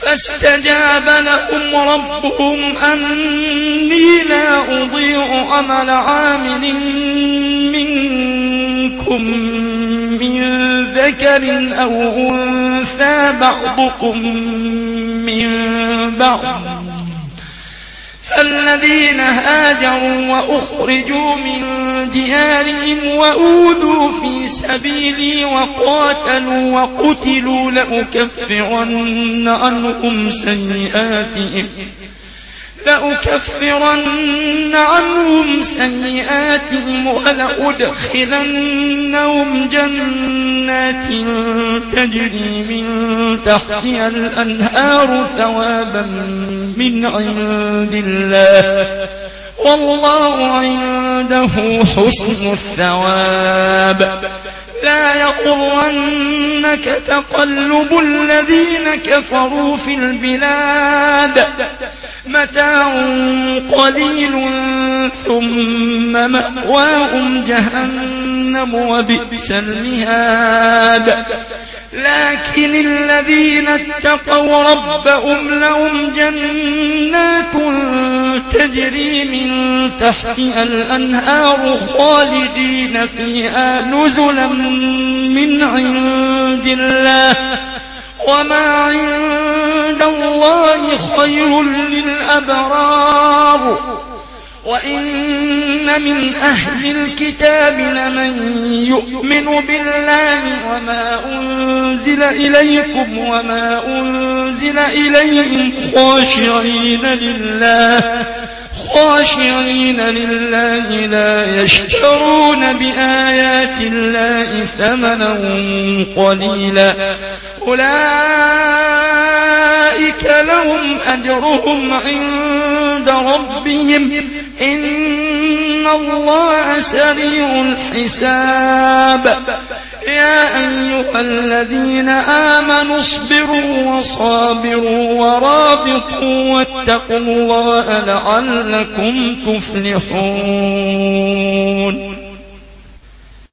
فاستجاب لهم ربهم أني لا أضيع عمل عامل منكم من ذكر أو أنثى بعضكم من بعض فالذين هاجروا وأخرجوا من ديارهم وأوذوا في سبيلي وقاتلوا وقتلوا لأكفرن عنهم سيئاتهم ولأدخلنهم جنات تجري من تحتها الأنهار ثوابا من عند الله والله عنده حسن الثواب لا يغرنك تقلب الذين كفروا في البلاد متاع قليل ثم مأواهم جهنم وبئس المهاد لكن الذين اتقوا ربهم لهم جنات تجري من تحتها الأنهار خالدين فيها نزلا من عند الله وما عند الله خير للأبرار وإن من أهل الكتاب لمن يؤمن بالله وما أنزل إليكم وما أنزل إليهم خاشعين لله لا يشترون بآيات الله ثمنا قليلا أولئك لهم أجرهم عند ربهم إن الله سريع الحساب يا أيها الذين آمنوا اصبروا وصابروا ورابطوا واتقوا الله لعلكم تفلحون